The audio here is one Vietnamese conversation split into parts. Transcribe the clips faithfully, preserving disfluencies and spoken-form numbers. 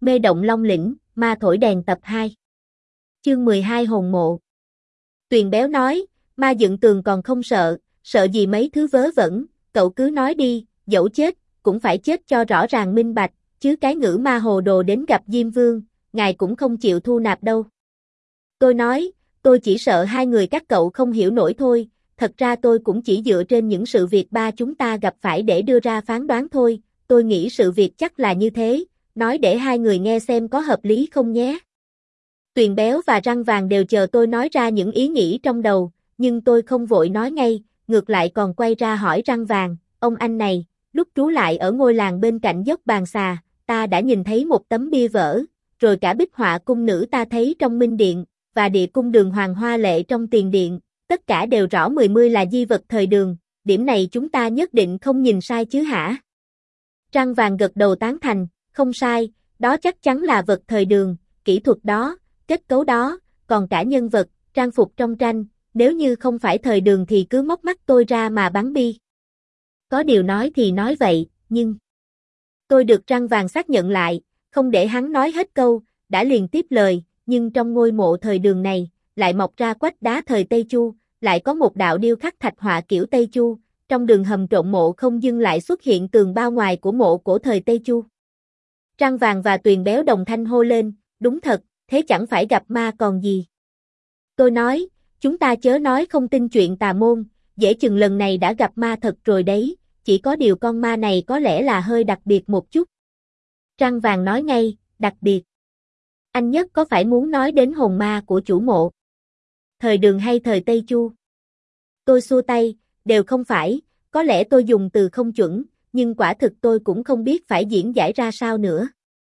Mê động Long Lĩnh, ma thổi đèn tập hai. Chương mười hai Hồn mộ. Tuyền béo nói, ma dựng tường còn không sợ, sợ gì mấy thứ vớ vẩn, cậu cứ nói đi, dẫu chết, cũng phải chết cho rõ ràng minh bạch, chứ cái ngữ ma hồ đồ đến gặp Diêm Vương, ngài cũng không chịu thu nạp đâu. Tôi nói, tôi chỉ sợ hai người các cậu không hiểu nổi thôi, thật ra tôi cũng chỉ dựa trên những sự việc ba chúng ta gặp phải để đưa ra phán đoán thôi, tôi nghĩ sự việc chắc là như thế, nói để hai người nghe xem có hợp lý không nhé. Tuyền béo và răng vàng đều chờ tôi nói ra những ý nghĩ trong đầu, nhưng tôi không vội nói ngay, ngược lại còn quay ra hỏi răng vàng, ông anh này, lúc trú lại ở ngôi làng bên cạnh dốc Bàn Xà, ta đã nhìn thấy một tấm bia vỡ, rồi cả bích họa cung nữ ta thấy trong Minh Điện, và địa cung đường hoàng hoa lệ trong Tiền Điện, tất cả đều rõ mười mươi là di vật thời Đường, điểm này chúng ta nhất định không nhìn sai chứ hả? Răng vàng gật đầu tán thành, không sai, đó chắc chắn là vật thời Đường, kỹ thuật đó, kết cấu đó, còn cả nhân vật, trang phục trong tranh, nếu như không phải thời Đường thì cứ móc mắt tôi ra mà bắn bi. Có điều nói thì nói vậy, nhưng... Tôi được răng vàng xác nhận lại, không để hắn nói hết câu, đã liền tiếp lời, nhưng trong ngôi mộ thời Đường này, lại mọc ra quách đá thời Tây Chu, lại có một đạo điêu khắc thạch họa kiểu Tây Chu, trong đường hầm trộn mộ không dưng lại xuất hiện tường bao ngoài của mộ cổ thời Tây Chu. Răng vàng và Tuyền béo đồng thanh hô lên, đúng thật, thế chẳng phải gặp ma còn gì. Tôi nói, chúng ta chớ nói không tin chuyện tà môn, dễ chừng lần này đã gặp ma thật rồi đấy, chỉ có điều con ma này có lẽ là hơi đặc biệt một chút. Răng vàng nói ngay, đặc biệt. Anh Nhất có phải muốn nói đến hồn ma của chủ mộ? Thời Đường hay thời Tây Chu? Tôi xua tay, đều không phải, có lẽ tôi dùng từ không chuẩn, nhưng quả thực tôi cũng không biết phải diễn giải ra sao nữa.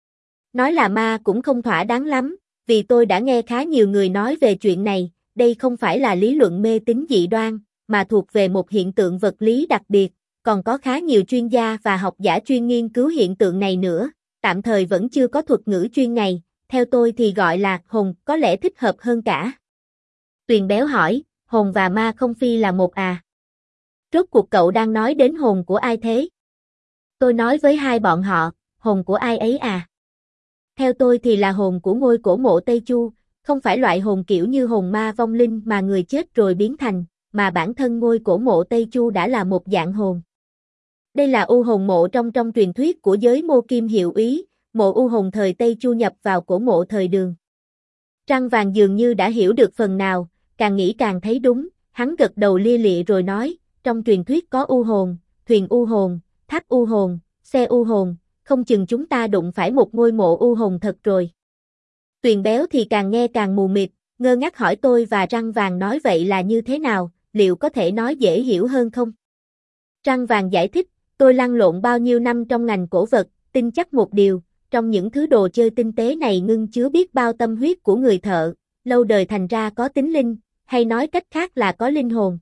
Nói là ma cũng không thỏa đáng lắm, vì tôi đã nghe khá nhiều người nói về chuyện này, đây không phải là lý luận mê tín dị đoan, mà thuộc về một hiện tượng vật lý đặc biệt, còn có khá nhiều chuyên gia và học giả chuyên nghiên cứu hiện tượng này nữa, tạm thời vẫn chưa có thuật ngữ chuyên này, theo tôi thì gọi là hồn có lẽ thích hợp hơn cả. Tuyền béo hỏi, hồn và ma không phi là một à? Rốt cuộc cậu đang nói đến hồn của ai thế? Tôi nói với hai bọn họ, hồn của ai ấy à? Theo tôi thì là hồn của ngôi cổ mộ Tây Chu, không phải loại hồn kiểu như hồn ma vong linh mà người chết rồi biến thành, mà bản thân ngôi cổ mộ Tây Chu đã là một dạng hồn. Đây là u hồn mộ trong trong truyền thuyết của giới Mô Kim hiệu úy, mộ u hồn thời Tây Chu nhập vào cổ mộ thời Đường. Răng vàng dường như đã hiểu được phần nào, càng nghĩ càng thấy đúng, hắn gật đầu lia lịa rồi nói, trong truyền thuyết có u hồn, thuyền u hồn, tháp u hồn, xe u hồn, không chừng chúng ta đụng phải một ngôi mộ u hồn thật rồi. Tuyền béo thì càng nghe càng mù mịt, ngơ ngác hỏi tôi và răng vàng nói vậy là như thế nào, liệu có thể nói dễ hiểu hơn không? Răng vàng giải thích, tôi lăn lộn bao nhiêu năm trong ngành cổ vật, tin chắc một điều, trong những thứ đồ chơi tinh tế này ngưng chứa biết bao tâm huyết của người thợ, lâu đời thành ra có tính linh, hay nói cách khác là có linh hồn.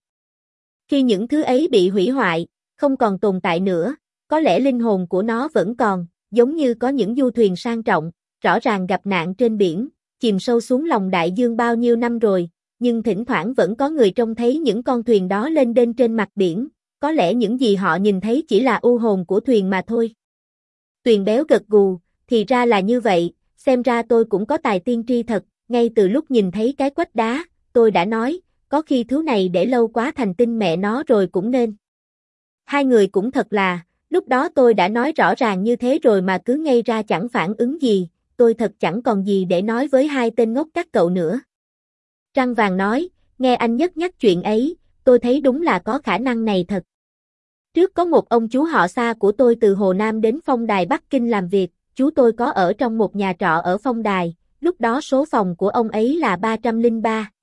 Khi những thứ ấy bị hủy hoại, không còn tồn tại nữa, có lẽ linh hồn của nó vẫn còn, giống như có những du thuyền sang trọng, rõ ràng gặp nạn trên biển, chìm sâu xuống lòng đại dương bao nhiêu năm rồi, nhưng thỉnh thoảng vẫn có người trông thấy những con thuyền đó lên đên trên mặt biển, có lẽ những gì họ nhìn thấy chỉ là u hồn của thuyền mà thôi. Tuyền béo gật gù, thì ra là như vậy, xem ra tôi cũng có tài tiên tri thật, ngay từ lúc nhìn thấy cái quách đá, tôi đã nói, có khi thứ này để lâu quá thành tinh mẹ nó rồi cũng nên. Hai người cũng thật là, lúc đó tôi đã nói rõ ràng như thế rồi mà cứ ngây ra chẳng phản ứng gì, tôi thật chẳng còn gì để nói với hai tên ngốc các cậu nữa. Răng vàng nói, nghe anh Nhất nhắc chuyện ấy, tôi thấy đúng là có khả năng này thật. Trước có một ông chú họ xa của tôi từ Hồ Nam đến Phong Đài Bắc Kinh làm việc, chú tôi có ở trong một nhà trọ ở Phong Đài, lúc đó số phòng của ông ấy là ba trăm lẻ ba.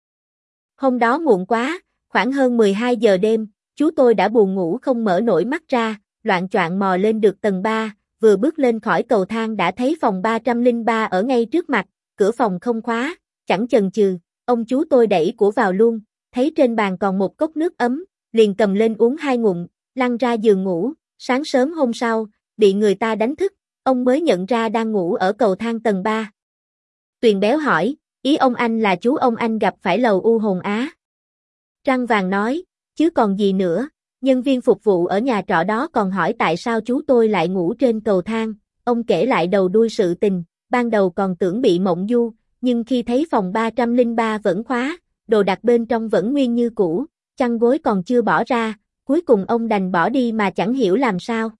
Hôm đó muộn quá, khoảng hơn mười hai giờ đêm, chú tôi đã buồn ngủ không mở nổi mắt ra, loạng choạng mò lên được tầng ba, vừa bước lên khỏi cầu thang đã thấy phòng ba trăm lẻ ba ở ngay trước mặt, cửa phòng không khóa, chẳng chần chừ, ông chú tôi đẩy của vào luôn, thấy trên bàn còn một cốc nước ấm, liền cầm lên uống hai ngụm, lăn ra giường ngủ, sáng sớm hôm sau, bị người ta đánh thức, ông mới nhận ra đang ngủ ở cầu thang tầng ba. Tuyền béo hỏi, ý ông anh là chú ông anh gặp phải lầu u hồn á? Răng vàng nói, chứ còn gì nữa, nhân viên phục vụ ở nhà trọ đó còn hỏi tại sao chú tôi lại ngủ trên cầu thang, ông kể lại đầu đuôi sự tình, ban đầu còn tưởng bị mộng du, nhưng khi thấy phòng ba trăm lẻ ba vẫn khóa, đồ đạc bên trong vẫn nguyên như cũ, chăn gối còn chưa bỏ ra, cuối cùng ông đành bỏ đi mà chẳng hiểu làm sao.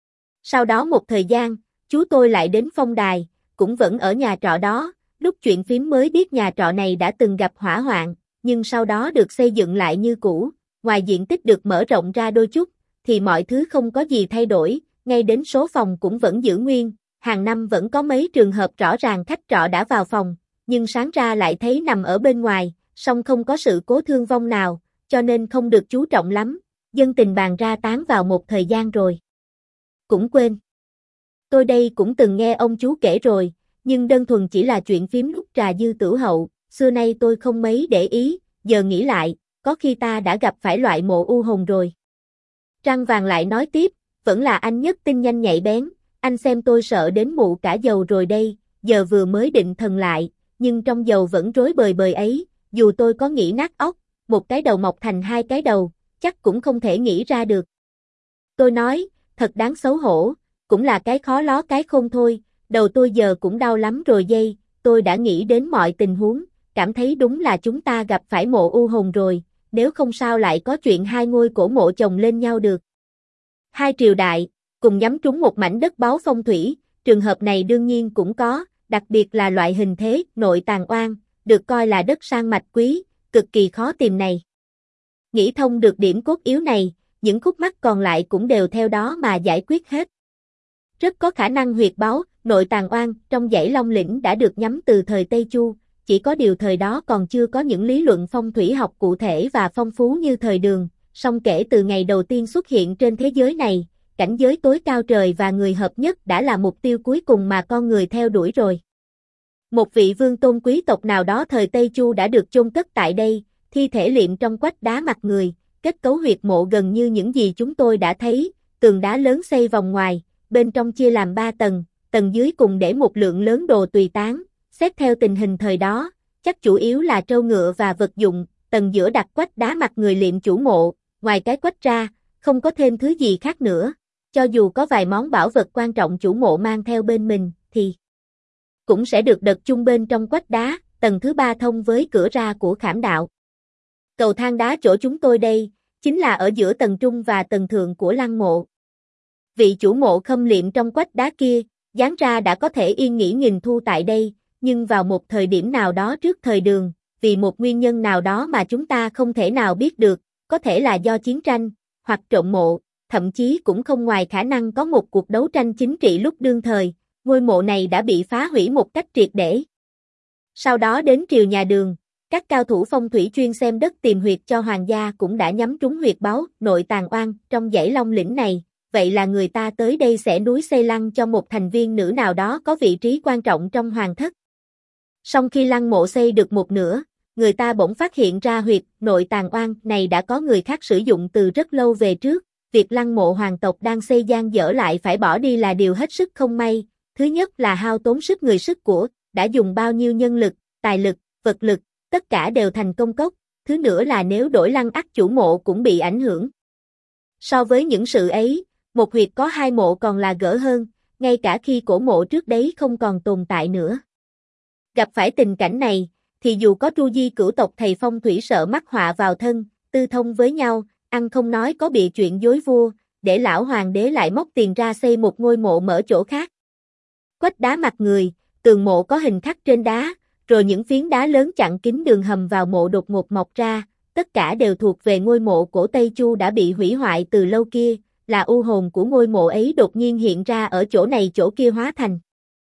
Sau đó một thời gian, chú tôi lại đến Phong Đài, cũng vẫn ở nhà trọ đó, lúc chuyện phím mới biết nhà trọ này đã từng gặp hỏa hoạn, nhưng sau đó được xây dựng lại như cũ, ngoài diện tích được mở rộng ra đôi chút, thì mọi thứ không có gì thay đổi, ngay đến số phòng cũng vẫn giữ nguyên, hàng năm vẫn có mấy trường hợp rõ ràng khách trọ đã vào phòng, nhưng sáng ra lại thấy nằm ở bên ngoài, song không có sự cố thương vong nào, cho nên không được chú trọng lắm, dân tình bàn ra tán vào một thời gian rồi. Cũng quên. Tôi đây cũng từng nghe ông chú kể rồi, nhưng đơn thuần chỉ là chuyện phím lúc trà dư tửu hậu, xưa nay tôi không mấy để ý, giờ nghĩ lại, có khi ta đã gặp phải loại mộ u hồn rồi. Trăng vàng lại nói tiếp, vẫn là anh nhất tinh nhanh nhạy bén, anh xem tôi sợ đến mụ cả dầu rồi đây, giờ vừa mới định thần lại, nhưng trong dầu vẫn rối bời bời ấy, dù tôi có nghĩ nát óc, một cái đầu mọc thành hai cái đầu, chắc cũng không thể nghĩ ra được. Tôi nói, thật đáng xấu hổ, cũng là cái khó ló cái khôn thôi, đầu tôi giờ cũng đau lắm rồi dây, tôi đã nghĩ đến mọi tình huống, cảm thấy đúng là chúng ta gặp phải mộ u hồn rồi, nếu không sao lại có chuyện hai ngôi cổ mộ chồng lên nhau được. Hai triều đại, cùng nhắm trúng một mảnh đất báu phong thủy, trường hợp này đương nhiên cũng có, đặc biệt là loại hình thế, nội tàng oan, được coi là đất sang mạch quý, cực kỳ khó tìm này. Nghĩ thông được điểm cốt yếu này, những khúc mắc còn lại cũng đều theo đó mà giải quyết hết. Rất có khả năng huyệt báu, nội tàng oan trong dãy Long Lĩnh đã được nhắm từ thời Tây Chu, chỉ có điều thời đó còn chưa có những lý luận phong thủy học cụ thể và phong phú như thời Đường, song kể từ ngày đầu tiên xuất hiện trên thế giới này, cảnh giới tối cao trời và người hợp nhất đã là mục tiêu cuối cùng mà con người theo đuổi rồi. Một vị vương tôn quý tộc nào đó thời Tây Chu đã được chôn cất tại đây, thi thể liệm trong quách đá mặt người, kết cấu huyệt mộ gần như những gì chúng tôi đã thấy, tường đá lớn xây vòng ngoài, bên trong chia làm ba tầng, tầng dưới cùng để một lượng lớn đồ tùy tán, xét theo tình hình thời đó, chắc chủ yếu là trâu ngựa và vật dụng, tầng giữa đặt quách đá mặt người liệm chủ mộ, ngoài cái quách ra, không có thêm thứ gì khác nữa, cho dù có vài món bảo vật quan trọng chủ mộ mang theo bên mình, thì cũng sẽ được đật chung bên trong quách đá, tầng thứ ba thông với cửa ra của khảm đạo. Cầu thang đá chỗ chúng tôi đây, chính là ở giữa tầng trung và tầng thượng của lăng mộ. Vị chủ mộ khâm liệm trong quách đá kia, dáng ra đã có thể yên nghỉ nghìn thu tại đây, nhưng vào một thời điểm nào đó trước thời Đường, vì một nguyên nhân nào đó mà chúng ta không thể nào biết được, có thể là do chiến tranh, hoặc trộm mộ, thậm chí cũng không ngoài khả năng có một cuộc đấu tranh chính trị lúc đương thời, ngôi mộ này đã bị phá hủy một cách triệt để. Sau đó đến triều nhà Đường, các cao thủ phong thủy chuyên xem đất tìm huyệt cho hoàng gia cũng đã nhắm trúng huyệt báu, nội tàng oan trong dãy Long Lĩnh này, vậy là người ta tới đây sẽ núi xây lăng cho một thành viên nữ nào đó có vị trí quan trọng trong hoàng thất. Song khi lăng mộ xây được một nửa, người ta bỗng phát hiện ra huyệt nội tàng oan này đã có người khác sử dụng từ rất lâu về trước, việc lăng mộ hoàng tộc đang xây dang dở lại phải bỏ đi là điều hết sức không may, thứ nhất là hao tốn sức người sức của, đã dùng bao nhiêu nhân lực, tài lực, vật lực, tất cả đều thành công cốc, thứ nữa là nếu đổi lăng ắt chủ mộ cũng bị ảnh hưởng. So với những sự ấy, một huyệt có hai mộ còn là gỡ hơn, ngay cả khi cổ mộ trước đấy không còn tồn tại nữa. Gặp phải tình cảnh này, thì dù có tru di cửu tộc thầy phong thủy sợ mắc họa vào thân, tư thông với nhau, ăn không nói có bịa chuyện dối vua, để lão hoàng đế lại móc tiền ra xây một ngôi mộ mở chỗ khác. Quách đá mặt người, tường mộ có hình khắc trên đá, rồi những phiến đá lớn chặn kín đường hầm vào mộ đột ngột mọc ra, tất cả đều thuộc về ngôi mộ cổ Tây Chu đã bị hủy hoại từ lâu kia, là u hồn của ngôi mộ ấy đột nhiên hiện ra ở chỗ này chỗ kia hóa thành.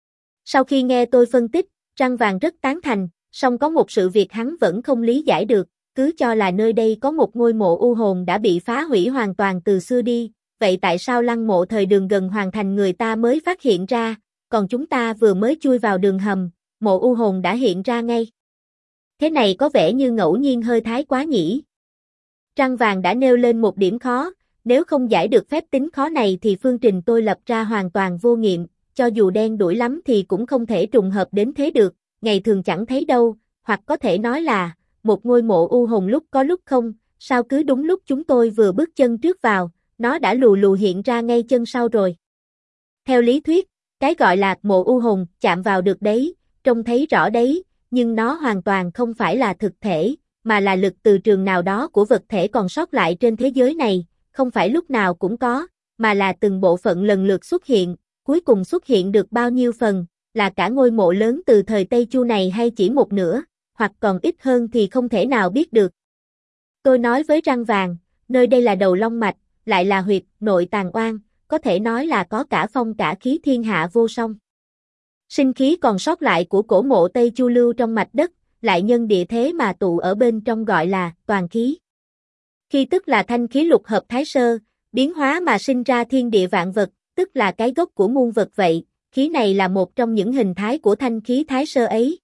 Sau khi nghe tôi phân tích, Răng Vàng rất tán thành, song có một sự việc hắn vẫn không lý giải được, cứ cho là nơi đây có một ngôi mộ u hồn đã bị phá hủy hoàn toàn từ xưa đi, vậy tại sao lăng mộ thời Đường gần hoàn thành người ta mới phát hiện ra, còn chúng ta vừa mới chui vào đường hầm, mộ u hồn đã hiện ra ngay. Thế này có vẻ như ngẫu nhiên hơi thái quá nhỉ. Răng Vàng đã nêu lên một điểm khó, nếu không giải được phép tính khó này thì phương trình tôi lập ra hoàn toàn vô nghiệm, cho dù đen đủi lắm thì cũng không thể trùng hợp đến thế được, ngày thường chẳng thấy đâu, hoặc có thể nói là, một ngôi mộ u hồn lúc có lúc không, sao cứ đúng lúc chúng tôi vừa bước chân trước vào, nó đã lù lù hiện ra ngay chân sau rồi. Theo lý thuyết, Cái gọi là mộ u hồn, chạm vào được đấy, trông thấy rõ đấy, nhưng nó hoàn toàn không phải là thực thể, mà là lực từ trường nào đó của vật thể còn sót lại trên thế giới này, không phải lúc nào cũng có, mà là từng bộ phận lần lượt xuất hiện, cuối cùng xuất hiện được bao nhiêu phần, là cả ngôi mộ lớn từ thời Tây Chu này hay chỉ một nửa, hoặc còn ít hơn thì không thể nào biết được. Tôi nói với răng vàng, nơi đây là đầu long mạch, lại là huyệt nội tàng oan, có thể nói là có cả phong cả khí thiên hạ vô song. Sinh khí còn sót lại của cổ mộ Tây Chu lưu trong mạch đất, lại nhân địa thế mà tụ ở bên trong gọi là toàn khí. Khi tức là thanh khí lục hợp thái sơ, biến hóa mà sinh ra thiên địa vạn vật, tức là cái gốc của muôn vật vậy, khí này là một trong những hình thái của thanh khí thái sơ ấy.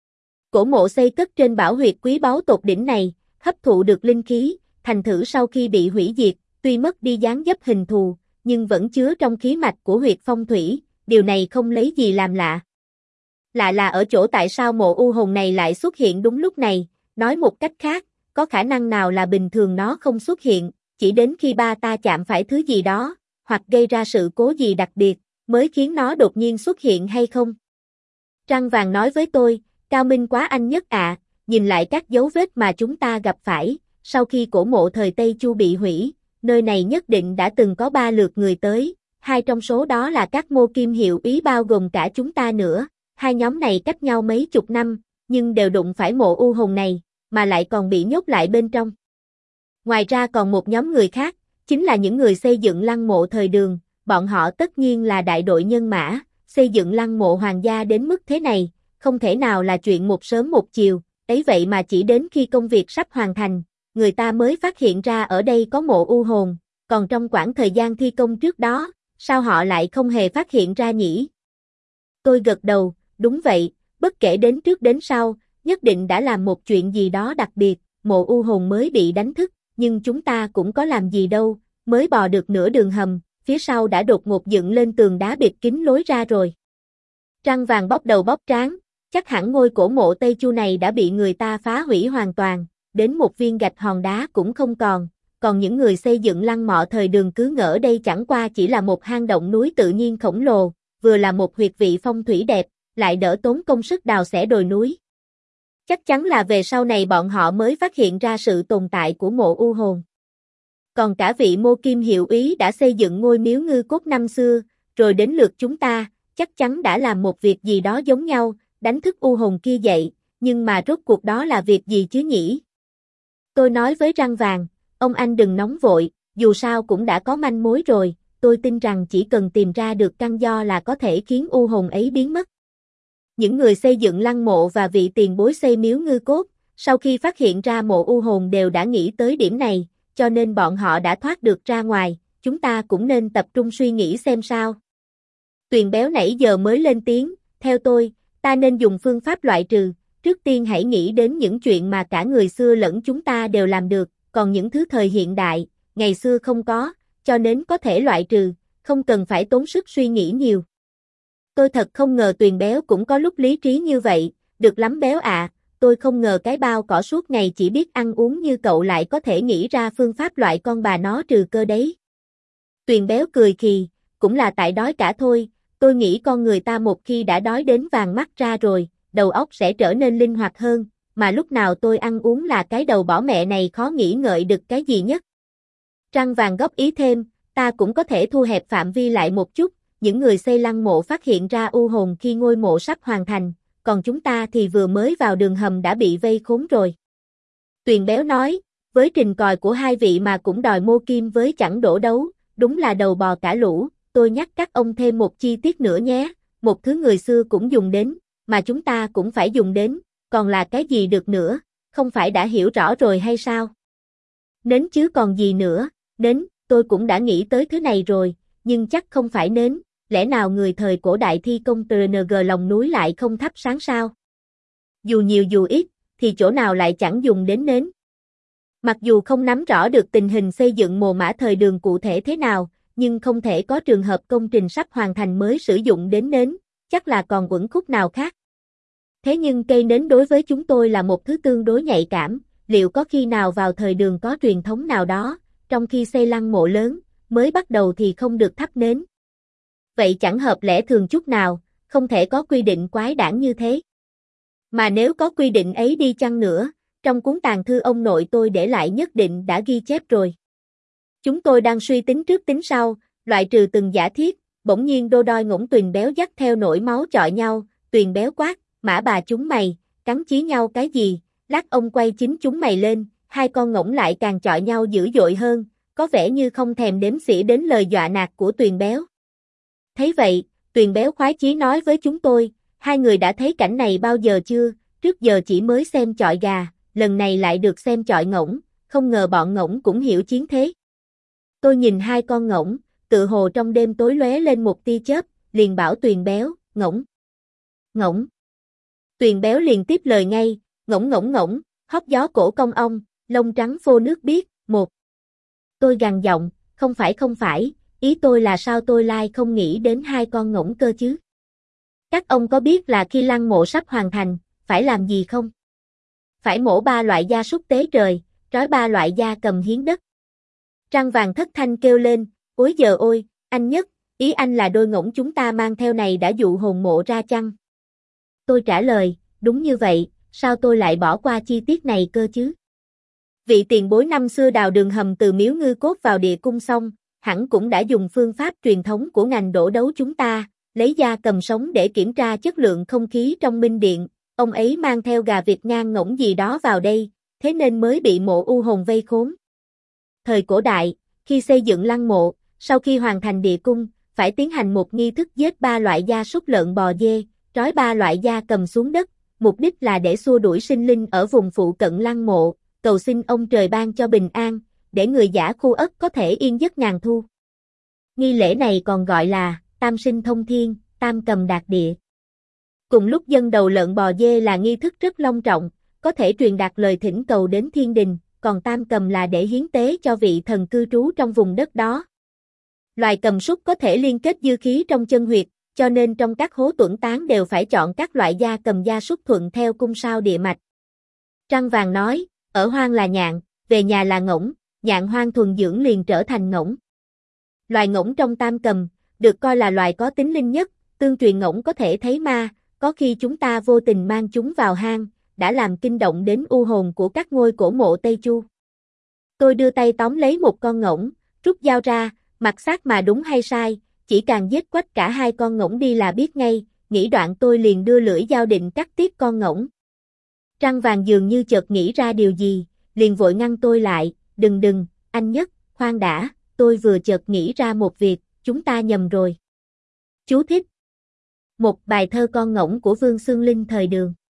Cổ mộ xây cất trên bảo huyệt quý báu tột đỉnh này, hấp thụ được linh khí, thành thử sau khi bị hủy diệt, tuy mất đi dáng dấp hình thù, nhưng vẫn chứa trong khí mạch của huyệt phong thủy, điều này không lấy gì làm lạ. Lạ là ở chỗ tại sao mộ u hồn này lại xuất hiện đúng lúc này, nói một cách khác, có khả năng nào là bình thường nó không xuất hiện, chỉ đến khi ba ta chạm phải thứ gì đó, hoặc gây ra sự cố gì đặc biệt, mới khiến nó đột nhiên xuất hiện hay không? Trăng vàng nói với tôi, cao minh quá anh nhất ạ, à, nhìn lại các dấu vết mà chúng ta gặp phải, sau khi cổ mộ thời Tây Chu bị hủy, nơi này nhất định đã từng có ba lượt người tới, hai trong số đó là các mô kim hiệu ý bao gồm cả chúng ta nữa, hai nhóm này cách nhau mấy chục năm, nhưng đều đụng phải mộ u hồn này, mà lại còn bị nhốt lại bên trong. Ngoài ra còn một nhóm người khác, chính là những người xây dựng lăng mộ thời Đường, bọn họ tất nhiên là đại đội nhân mã, xây dựng lăng mộ hoàng gia đến mức thế này, không thể nào là chuyện một sớm một chiều, ấy vậy mà chỉ đến khi công việc sắp hoàn thành, người ta mới phát hiện ra ở đây có mộ u hồn, còn trong quãng thời gian thi công trước đó, sao họ lại không hề phát hiện ra nhỉ? Tôi gật đầu, đúng vậy, bất kể đến trước đến sau, nhất định đã làm một chuyện gì đó đặc biệt, mộ u hồn mới bị đánh thức, nhưng chúng ta cũng có làm gì đâu, mới bò được nửa đường hầm, phía sau đã đột ngột dựng lên tường đá bịt kín lối ra rồi. Trăng vàng bóp đầu bóp trán, chắc hẳn ngôi cổ mộ Tây Chu này đã bị người ta phá hủy hoàn toàn, đến một viên gạch hòn đá cũng không còn, còn những người xây dựng lăng mộ thời Đường cứ ngỡ đây chẳng qua chỉ là một hang động núi tự nhiên khổng lồ, vừa là một huyệt vị phong thủy đẹp, lại đỡ tốn công sức đào xẻ đồi núi. Chắc chắn là về sau này bọn họ mới phát hiện ra sự tồn tại của mộ u hồn. Còn cả vị mô kim hiệu ý đã xây dựng ngôi miếu ngư cốt năm xưa, rồi đến lượt chúng ta, chắc chắn đã làm một việc gì đó giống nhau, đánh thức u hồn kia dậy, nhưng mà rốt cuộc đó là việc gì chứ nhỉ? Tôi nói với răng vàng, ông anh đừng nóng vội, dù sao cũng đã có manh mối rồi, tôi tin rằng chỉ cần tìm ra được căn do là có thể khiến u hồn ấy biến mất. Những người xây dựng lăng mộ và vị tiền bối xây miếu ngư cốt, sau khi phát hiện ra mộ u hồn đều đã nghĩ tới điểm này, cho nên bọn họ đã thoát được ra ngoài, chúng ta cũng nên tập trung suy nghĩ xem sao. Tuyền béo nãy giờ mới lên tiếng, theo tôi, ta nên dùng phương pháp loại trừ, trước tiên hãy nghĩ đến những chuyện mà cả người xưa lẫn chúng ta đều làm được, còn những thứ thời hiện đại, ngày xưa không có, cho nên có thể loại trừ, không cần phải tốn sức suy nghĩ nhiều. Tôi thật không ngờ Tuyền béo cũng có lúc lý trí như vậy, được lắm béo ạ, à, tôi không ngờ cái bao cỏ suốt ngày chỉ biết ăn uống như cậu lại có thể nghĩ ra phương pháp loại con bà nó trừ cơ đấy. Tuyền béo cười khì, cũng là tại đói cả thôi, tôi nghĩ con người ta một khi đã đói đến vàng mắt ra rồi, đầu óc sẽ trở nên linh hoạt hơn, mà lúc nào tôi ăn uống là cái đầu bỏ mẹ này khó nghĩ ngợi được cái gì nhất. Trăng vàng góp ý thêm, ta cũng có thể thu hẹp phạm vi lại một chút, những người xây lăng mộ phát hiện ra u hồn khi ngôi mộ sắp hoàn thành, còn chúng ta thì vừa mới vào đường hầm đã bị vây khốn rồi. Tuyền béo nói, với trình còi của hai vị mà cũng đòi mô kim với chẳng đổ đấu, đúng là đầu bò cả lũ, tôi nhắc các ông thêm một chi tiết nữa nhé, một thứ người xưa cũng dùng đến, mà chúng ta cũng phải dùng đến, còn là cái gì được nữa, không phải đã hiểu rõ rồi hay sao? Nến chứ còn gì nữa, nến, tôi cũng đã nghĩ tới thứ này rồi, nhưng chắc không phải nến, lẽ nào người thời cổ đại thi công tê en giê lòng núi lại không thắp sáng sao? Dù nhiều dù ít, thì chỗ nào lại chẳng dùng đến nến. Mặc dù không nắm rõ được tình hình xây dựng mồ mã thời Đường cụ thể thế nào, nhưng không thể có trường hợp công trình sắp hoàn thành mới sử dụng đến nến, chắc là còn uẩn khúc nào khác. Thế nhưng cây nến đối với chúng tôi là một thứ tương đối nhạy cảm, liệu có khi nào vào thời Đường có truyền thống nào đó, trong khi xây lăng mộ lớn, mới bắt đầu thì không được thắp nến. vậy chẳng hợp lẽ thường chút nào, không thể có quy định quái đản như thế. Mà nếu có quy định ấy đi chăng nữa, trong cuốn tàn thư ông nội tôi để lại nhất định đã ghi chép rồi. Chúng tôi đang suy tính trước tính sau, loại trừ từng giả thiết, bỗng nhiên Đô Đoi Ngỗng Tuyền Béo dắt theo nỗi máu chọi nhau, Tuyền Béo quát, mã bà chúng mày, cắn chí nhau cái gì, lát ông quay chính chúng mày lên, hai con ngỗng lại càng chọi nhau dữ dội hơn, có vẻ như không thèm đếm xỉa đến lời dọa nạt của Tuyền Béo. Thấy vậy, Tuyền Béo khoái chí nói với chúng tôi, hai người đã thấy cảnh này bao giờ chưa, trước giờ chỉ mới xem chọi gà, lần này lại được xem chọi ngỗng, không ngờ bọn ngỗng cũng hiểu chiến thế. Tôi nhìn hai con ngỗng, tự hồ trong đêm tối lóe lên một tia chớp, liền bảo Tuyền Béo, ngỗng, ngỗng. Tuyền Béo liền tiếp lời ngay, ngỗng ngỗng ngỗng, hót gió cổ công ong, lông trắng phô nước biếc, một. Tôi gằn giọng, không phải không phải, ý tôi là sao tôi lai không nghĩ đến hai con ngỗng cơ chứ? Các ông có biết là khi lăng mộ sắp hoàn thành, phải làm gì không? Phải mổ ba loại gia súc tế trời, trói ba loại gia cầm hiến đất. Trăng vàng thất thanh kêu lên, ối giời ôi, anh Nhất, ý anh là đôi ngỗng chúng ta mang theo này đã dụ hồn mộ ra chăng? Tôi trả lời, đúng như vậy, sao tôi lại bỏ qua chi tiết này cơ chứ? Vị tiền bối năm xưa đào đường hầm từ miếu ngư cốt vào địa cung xong, hẳn cũng đã dùng phương pháp truyền thống của ngành đổ đấu chúng ta, lấy gia cầm sống để kiểm tra chất lượng không khí trong minh điện, ông ấy mang theo gà vịt ngan ngỗng gì đó vào đây, thế nên mới bị mộ u hồn vây khốn. Thời cổ đại, khi xây dựng lăng mộ, sau khi hoàn thành địa cung, phải tiến hành một nghi thức giết ba loại gia súc lợn bò dê, trói ba loại gia cầm xuống đất, mục đích là để xua đuổi sinh linh ở vùng phụ cận lăng mộ, cầu xin ông trời ban cho bình an, để người giả khu ất có thể yên giấc ngàn thu. Nghi lễ này còn gọi là tam sinh thông thiên, tam cầm đạt địa. Cùng lúc dân đầu lợn bò dê là nghi thức rất long trọng, có thể truyền đạt lời thỉnh cầu đến thiên đình, còn tam cầm là để hiến tế cho vị thần cư trú trong vùng đất đó. Loài cầm súc có thể liên kết dư khí trong chân huyệt, cho nên trong các hố tuẩn tán đều phải chọn các loại gia cầm gia súc thuận theo cung sao địa mạch. Trăng vàng nói, ở hoang là nhạn, về nhà là ngỗng, nhạn hoang thuần dưỡng liền trở thành ngỗng. Loài ngỗng trong tam cầm, được coi là loài có tính linh nhất, tương truyền ngỗng có thể thấy ma, có khi chúng ta vô tình mang chúng vào hang, đã làm kinh động đến u hồn của các ngôi cổ mộ Tây Chu. Tôi đưa tay tóm lấy một con ngỗng, rút dao ra, mặc xác mà đúng hay sai, chỉ càng giết quách cả hai con ngỗng đi là biết ngay, nghĩ đoạn tôi liền đưa lưỡi dao định cắt tiếp con ngỗng. Trăng vàng dường như chợt nghĩ ra điều gì, liền vội ngăn tôi lại, đừng đừng, anh Nhất, khoan đã, tôi vừa chợt nghĩ ra một việc, chúng ta nhầm rồi. Chú thích. Một bài thơ con ngỗng của Vương Xương Linh thời Đường.